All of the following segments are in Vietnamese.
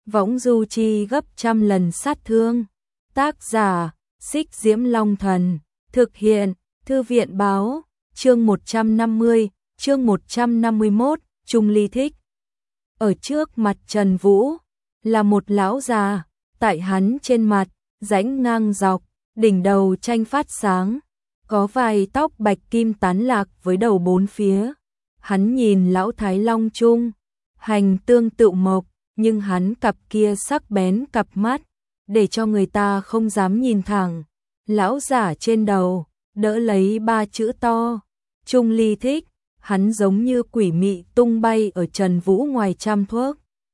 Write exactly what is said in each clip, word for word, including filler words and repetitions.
võng du chi gấp trăm lần sát thương. Tác giả, Xích Diễm Long Thần, thực hiện, Thư viện Báo, chương một trăm năm mươi, chương một trăm năm mươi mốt, Trung Ly thích. Ở trước mặt Trần Vũ, là một lão già, tại hắn trên mặt, rãnh ngang dọc, đỉnh đầu tranh phát sáng, có vài tóc bạch kim tán lạc với đầu bốn phía. Hắn nhìn lão Thái Long Trung, hành tương tự mộc, nhưng hắn cặp kia sắc bén cặp mắt, để cho người ta không dám nhìn thẳng. Lão giả trên đầu, đỡ lấy ba chữ to, Trung Ly thích, hắn giống như quỷ mị tung bay ở Trần Vũ ngoài trăm thước.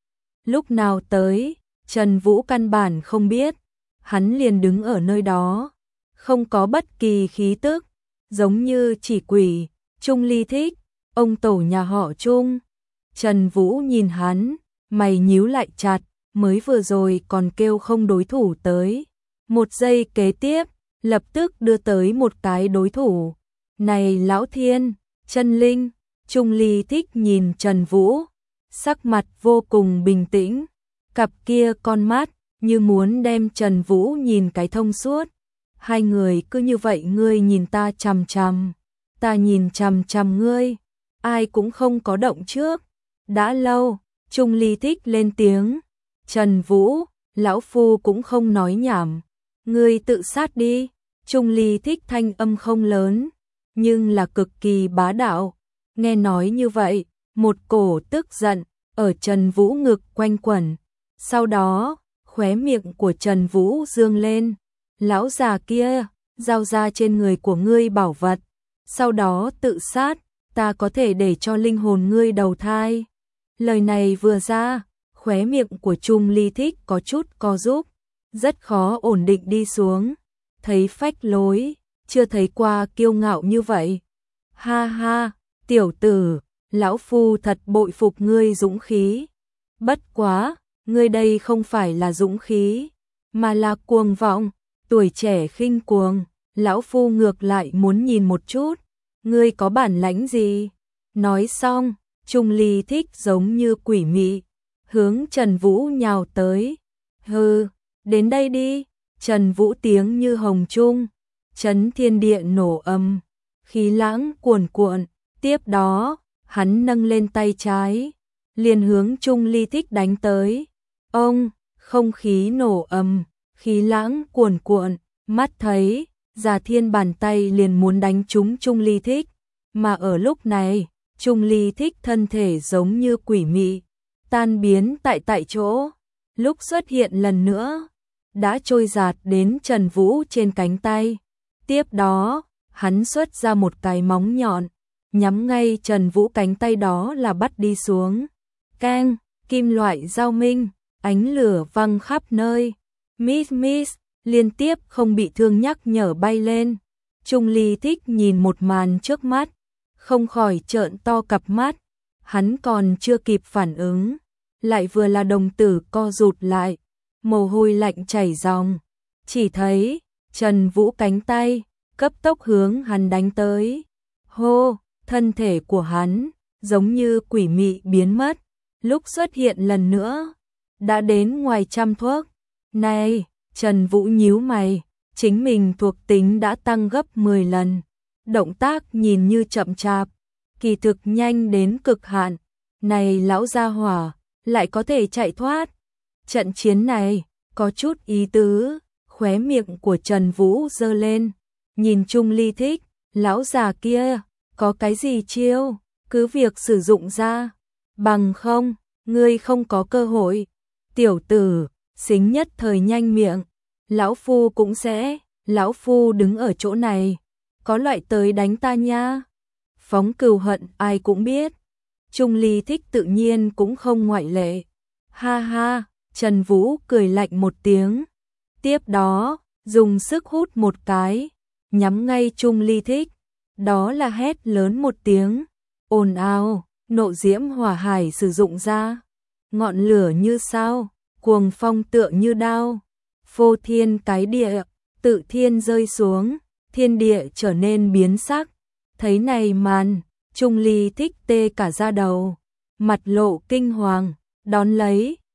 Lúc nào tới, Trần Vũ căn bản không biết, hắn liền đứng ở nơi đó, không có bất kỳ khí tức, giống như chỉ quỷ. Trung Ly thích, ông tổ nhà họ Trung. Trần Vũ nhìn hắn, mày nhíu lại chặt, mới vừa rồi còn kêu không đối thủ tới. Một giây kế tiếp, lập tức đưa tới một cái đối thủ. Này lão thiên, chân linh. Trung Ly thích nhìn Trần Vũ, sắc mặt vô cùng bình tĩnh, cặp kia con mắt như muốn đem Trần Vũ nhìn cái thông suốt. Hai người cứ như vậy, ngươi nhìn ta chằm chằm, ta nhìn chằm chằm ngươi, ai cũng không có động trước. Đã lâu, Trung Ly thích lên tiếng, Trần Vũ, lão phu cũng không nói nhảm, ngươi tự sát đi. Trung Ly thích thanh âm không lớn, nhưng là cực kỳ bá đạo. Nghe nói như vậy, một cổ tức giận ở Trần Vũ ngực quanh quẩn. Sau đó, khóe miệng của Trần Vũ dương lên, lão già kia, giao ra trên người của ngươi bảo vật, sau đó tự sát, ta có thể để cho linh hồn ngươi đầu thai. Lời này vừa ra, khóe miệng của Trung Ly thích có chút co rúm, rất khó ổn định đi xuống. Thấy phách lối, chưa thấy qua kiêu ngạo như vậy. Ha ha, tiểu tử, lão phu thật bội phục ngươi dũng khí. Bất quá, ngươi đây không phải là dũng khí, mà là cuồng vọng, tuổi trẻ khinh cuồng. Lão phu ngược lại muốn nhìn một chút, ngươi có bản lãnh gì? Nói xong, Trung Ly thích giống như quỷ mị, hướng Trần Vũ nhào tới. Hừ, đến đây đi. Trần Vũ tiếng như hồng trung, chấn thiên địa nổ âm, khí lãng cuồn cuộn. Tiếp đó, hắn nâng lên tay trái, liền hướng Trung Ly thích đánh tới. Ông, không khí nổ ầm, khí lãng cuồn cuộn, mắt thấy, Già Thiên bàn tay liền muốn đánh trúng Trung Ly thích. Mà ở lúc này, Trung Ly thích thân thể giống như quỷ mị, tan biến tại tại chỗ. Lúc xuất hiện lần nữa, đã trôi giạt đến Trần Vũ trên cánh tay. Tiếp đó, hắn xuất ra một cái móng nhọn, nhắm ngay Trần Vũ cánh tay đó là bắt đi xuống. Keng, kim loại giao minh, ánh lửa văng khắp nơi. Miss miss, liên tiếp không bị thương nhắc nhở bay lên. Trung Ly thích nhìn một màn trước mắt, không khỏi trợn to cặp mắt. Hắn còn chưa kịp phản ứng, lại vừa là đồng tử co rụt lại, mồ hôi lạnh chảy ròng. Chỉ thấy Trần Vũ cánh tay cấp tốc hướng hắn đánh tới. Hô, thân thể của hắn giống như quỷ mị biến mất, lúc xuất hiện lần nữa đã đến ngoài trăm thước. Này, Trần Vũ nhíu mày, chính mình thuộc tính đã tăng gấp mười lần, động tác nhìn như chậm chạp, kỳ thực nhanh đến cực hạn. Này lão gia hỏa, lại có thể chạy thoát. Trận chiến này có chút ý tứ. Khóe miệng của Trần Vũ giơ lên, nhìn Trung Ly thích, lão già kia, có cái gì chiêu, cứ việc sử dụng ra, bằng không, ngươi không có cơ hội. Tiểu tử, xính nhất thời nhanh miệng, lão phu cũng sẽ, lão phu đứng ở chỗ này, có loại tới đánh ta nha. Phóng cừu hận ai cũng biết, Trung Ly thích tự nhiên cũng không ngoại lệ. Ha ha, Trần Vũ cười lạnh một tiếng. Tiếp đó, dùng sức hút một cái, nhắm ngay Trung Ly thích. Đó là hét lớn một tiếng, ồn ào, nộ diễm hỏa hải sử dụng ra. Ngọn lửa như sao, cuồng phong tựa như đao. Phô thiên cái địa, tự thiên rơi xuống, thiên địa trở nên biến sắc. Thấy này màn, Trung Ly thích tê cả da đầu, mặt lộ kinh hoàng, đón lấy,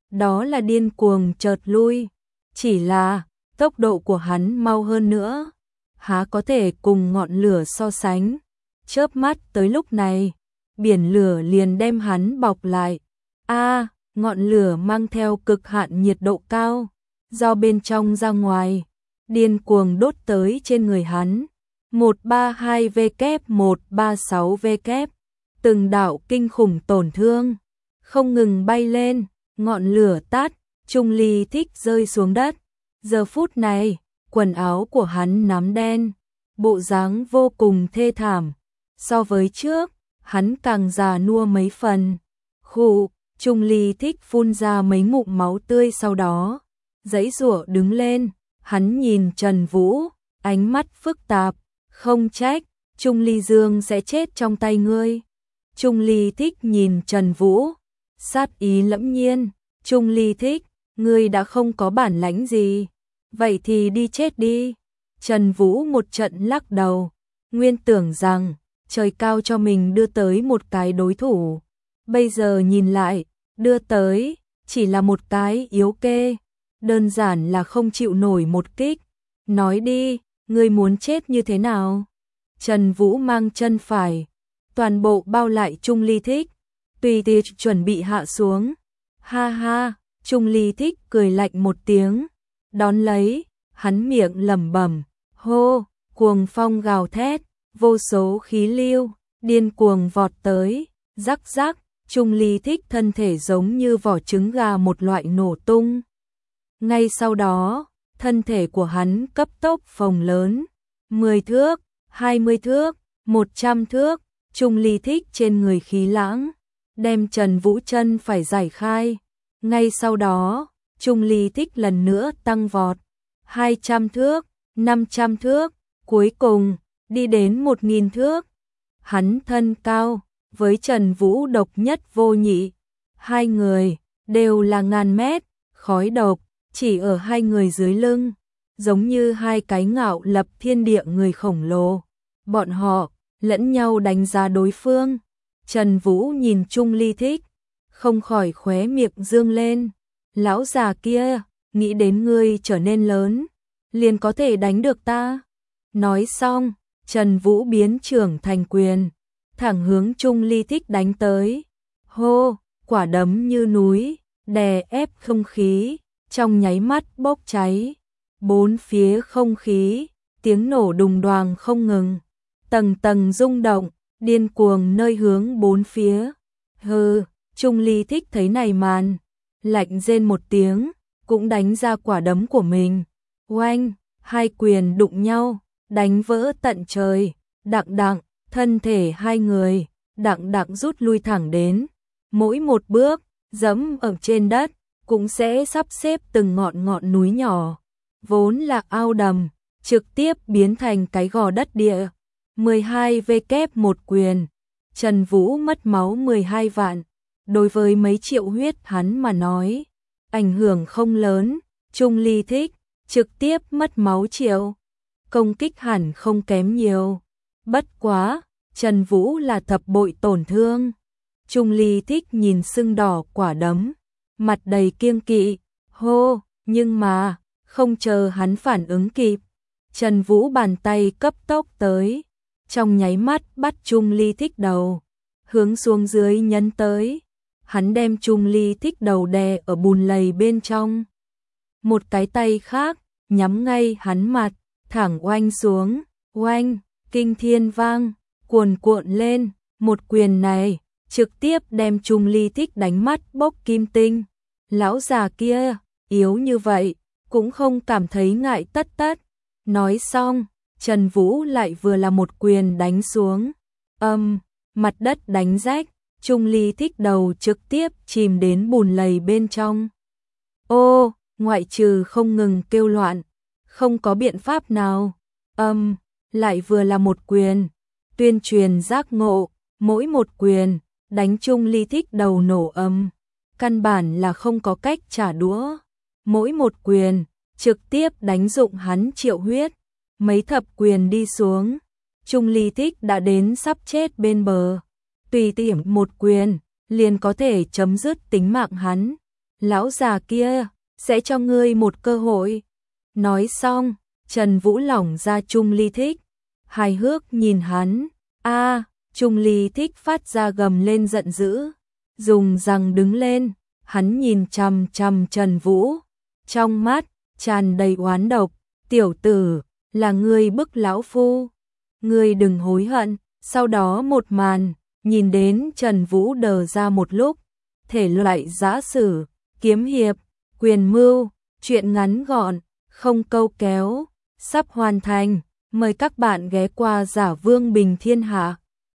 đó là điên cuồng chợt lui, chỉ là tốc độ của hắn mau hơn nữa, há có thể cùng ngọn lửa so sánh. Chớp mắt tới lúc này, biển lửa liền đem hắn bọc lại. A, ngọn lửa mang theo cực hạn nhiệt độ cao, do bên trong ra ngoài, điên cuồng đốt tới trên người hắn. một ba hai W một ba sáu W, từng đạo kinh khủng tổn thương không ngừng bay lên, ngọn lửa tắt, Chung Ly Thích rơi xuống đất. Giờ phút này, quần áo của hắn nám đen, bộ dáng vô cùng thê thảm. So với trước, hắn càng già nua mấy phần. Khụ, Chung Ly Thích phun ra mấy ngụm máu tươi, sau đó giãy giụa đứng lên. Hắn nhìn Trần Vũ, ánh mắt phức tạp. Không trách, Chung Ly Dương sẽ chết trong tay ngươi. Chung Ly Thích nhìn Trần Vũ, sát ý lẫm nhiên. Chung Ly Thích, ngươi đã không có bản lãnh gì, vậy thì đi chết đi. Trần Vũ một trận lắc đầu, nguyên tưởng rằng trời cao cho mình đưa tới một cái đối thủ. Bây giờ nhìn lại, đưa tới chỉ là một cái yếu kê, đơn giản là không chịu nổi một kích. Nói đi, ngươi muốn chết như thế nào? Trần Vũ mang chân phải, toàn bộ bao lại Chung Ly Thích, tùy tiện chuẩn bị hạ xuống. Ha ha, Chung Ly Thích cười lạnh một tiếng, đón lấy, hắn miệng lẩm bẩm, hô, cuồng phong gào thét, vô số khí lưu điên cuồng vọt tới, rắc rắc, Chung Ly Thích thân thể giống như vỏ trứng gà một loại nổ tung. Ngay sau đó, thân thể của hắn cấp tốc phồng lớn, mười thước, hai mươi thước, một trăm thước, Chung Ly Thích trên người khí lãng, đem Trần Vũ chân phải giải khai. Ngay sau đó, Chung Ly Thích lần nữa tăng vọt, hai trăm thước, năm trăm thước, cuối cùng đi đến một nghìn thước. Hắn thân cao với Trần Vũ độc nhất vô nhị, hai người đều là ngàn mét, khói độc chỉ ở hai người dưới lưng, giống như hai cái ngạo lập thiên địa người khổng lồ. Bọn họ lẫn nhau đánh giá đối phương. Trần Vũ nhìn Chung Ly Thích, không khỏi khóe miệng dương lên. Lão già kia, nghĩ đến ngươi trở nên lớn, liền có thể đánh được ta. Nói xong, Trần Vũ biến trưởng thành quyền, thẳng hướng Chung Ly Thích đánh tới. Hô, quả đấm như núi, đè ép không khí, trong nháy mắt bốc cháy. Bốn phía không khí, tiếng nổ đùng đoàng không ngừng, tầng tầng rung động, điên cuồng nơi hướng bốn phía. Hừ, Chung Ly Thích thấy này màn, lạnh rên một tiếng, cũng đánh ra quả đấm của mình. Oanh, hai quyền đụng nhau, đánh vỡ tận trời. Đặng đặng, thân thể hai người đặng đặng rút lui thẳng đến, mỗi một bước dẫm ở trên đất cũng sẽ sắp xếp từng ngọn ngọn núi nhỏ, vốn là ao đầm, trực tiếp biến thành cái gò đất địa. mười hai W một quyền, Trần Vũ mất máu mười hai vạn, đối với mấy triệu huyết hắn mà nói, ảnh hưởng không lớn. Chung Ly Thích trực tiếp mất máu triệu, công kích hẳn không kém nhiều. Bất quá, Trần Vũ là thập bội tổn thương. Chung Ly Thích nhìn sưng đỏ quả đấm, mặt đầy kiêng kỵ, hô, nhưng mà, không chờ hắn phản ứng kịp, Trần Vũ bàn tay cấp tốc tới, trong nháy mắt bắt Chung Ly Thích đầu, hướng xuống dưới nhấn tới. Hắn đem Chung Ly Thích đầu đè ở bùn lầy bên trong. Một cái tay khác, nhắm ngay hắn mặt, thẳng oanh xuống, oanh, kinh thiên vang, cuồn cuộn lên, một quyền này, trực tiếp đem Chung Ly Thích đánh mắt bốc kim tinh. Lão già kia, yếu như vậy, cũng không cảm thấy ngại tất tất. Nói xong, Trần Vũ lại vừa là một quyền đánh xuống. Âm, um, mặt đất đánh rách, Chung Ly Thích đầu trực tiếp chìm đến bùn lầy bên trong. Ô, ngoại trừ không ngừng kêu loạn, không có biện pháp nào. Âm, um, lại vừa là một quyền, tuyên truyền giác ngộ, mỗi một quyền, đánh Chung Ly Thích đầu nổ âm, căn bản là không có cách trả đũa. Mỗi một quyền, trực tiếp đánh dụng hắn triệu huyết, mấy thập quyền đi xuống, Chung Ly Thích đã đến sắp chết bên bờ. Tùy tiện một quyền, liền có thể chấm dứt tính mạng hắn. lão già kia sẽ cho ngươi một cơ hội. Nói xong, Trần Vũ lỏng ra Trung Ly Thích, hài hước nhìn hắn. A, Trung Ly Thích phát ra gầm lên giận dữ, dùng răng đứng lên, hắn nhìn chằm chằm Trần Vũ, trong mắt tràn đầy oán độc. Tiểu tử, là ngươi bức lão phu, ngươi đừng hối hận. Sau đó một màn, nhìn đến Trần Vũ đờ ra một lúc, thể loại giã sử, kiếm hiệp, quyền mưu, chuyện ngắn gọn, không câu kéo, sắp hoàn thành. Mời các bạn ghé qua Giả Vương Bình Thiên Hạ.